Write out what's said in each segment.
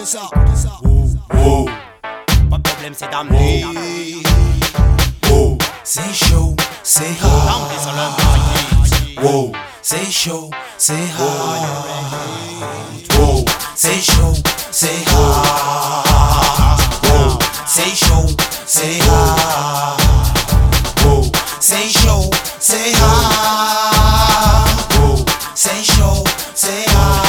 Oh, Pas de problème, c'est d'amener. oh, c'est chaud, c'est hot. D'amener sur le mic. Oh, c'est chaud, c'est hot. Oh, c'est chaud, c'est hot. Oh, c'est chaud, c'est hot. Oh, c'est chaud, c'est hot. Oh, c'est chaud, c'est hot.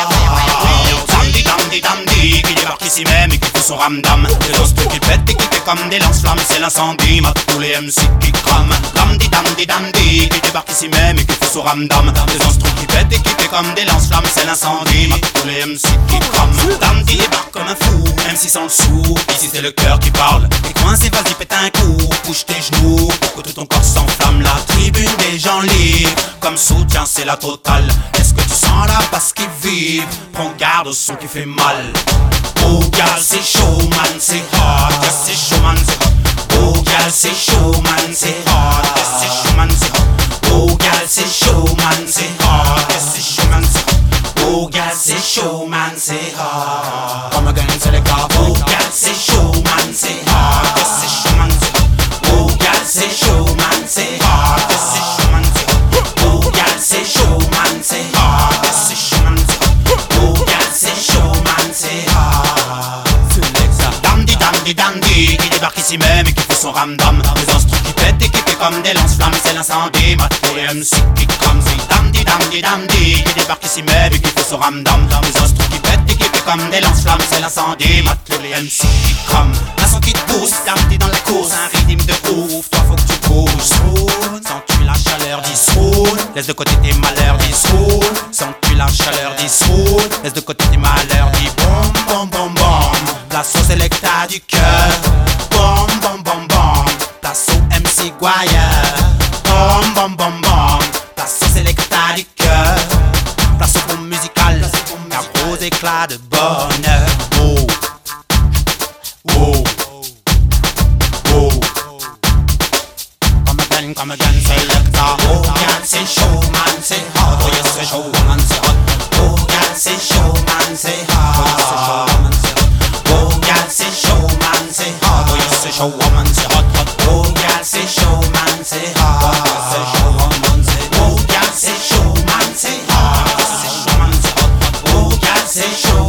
Damdi, qui débarque ici même et qui fait son ramdam. Des lance-trucs qui pètent et qui fait comme des lance-flammes, c'est l'incendie, mat tous les MC qui crament. Damdi, qui débarque ici même et qui fait son ramdam. Des lance-trucs qui pètent et qui fait comme des lance-flammes, c'est l'incendie, mat tous les MC qui crament. Damdi débarque comme un fou, même si sans le sou. Ici c'est le cœur qui parle. T'es coincé, vas-y pète un coup, bouge tes genoux pour que tout ton corps s'enflamme. La tribune des gens libres, comme soutien c'est la totale. Est-ce que tu sens la basse qui vibre? Prends garde au son qui fait mal. Oh gal c'est chaud man c'est hot. Yes c'est chaud man c'est hot. Oh gal c'est chaud man c'est hot. Yes c'est chaud man c'est hot. Oh gal c'est chaud man c'est hot. Yes c'est chaud man c'est hot. Oh gal c'est chaud man c'est hot. Come again c'est le cas. Oh gal c'est chaud man c'est hot. Yes c'est chaud man c'est hot. Oh gal c'est chaud man c'est hot. Yes c'est chaud man c'est hot. Oh gal c'est chaud man c'est hot. Yes c'est chaud man c'est hot. Oh gal c'est chaud man c'est hot. Damdi, qui débarque ici même et qui fait son ramdam. Des instruments qui pètent et qui fait comme des lance-flammes, c'est l'incendie, mat tous les MC qui crament. C'est Damdi, qui débarque ici même et qui fait son ramdam. Des instruments qui pètent et qui fait comme des lance-flammes, c'est l'incendie, mat tous les MC qui crament. Un son qui te pousse, Damdi dans la course, un rythme de ouf, toi faut que tu bouges. Sens-tu la chaleur d'Isroul? Laisse de côté tes malheurs d'Isroul. Sens-tu la chaleur d'Isroul? Laisse de côté tes malheurs d'Isroul. Bom bom bom bom. Place au Selecta du cœur. Bom bom bom bom. Place au MC Guaya. Bom bom bom bom. Place au Selecta du cœur. Place au bon musical. Un gros éclat de bonheur. Oh. Oh. Oh. Come again, Selecta. Oh, gal, c'est chaud, man, c'est hot. Oh, yes, c'est chaud, man, c'est hot. Oh, gal, c'est chaud, man, c'est hot. Oh, gal, c'est chaud, man, c'est hot. Oh, yes, c'est chaud, man, c'est hot. Oh, gal, c'est chaud, man, c'est hot. Oh, gal, c'est chaud, man, c'est hot. Oh, gal, c'est chaud,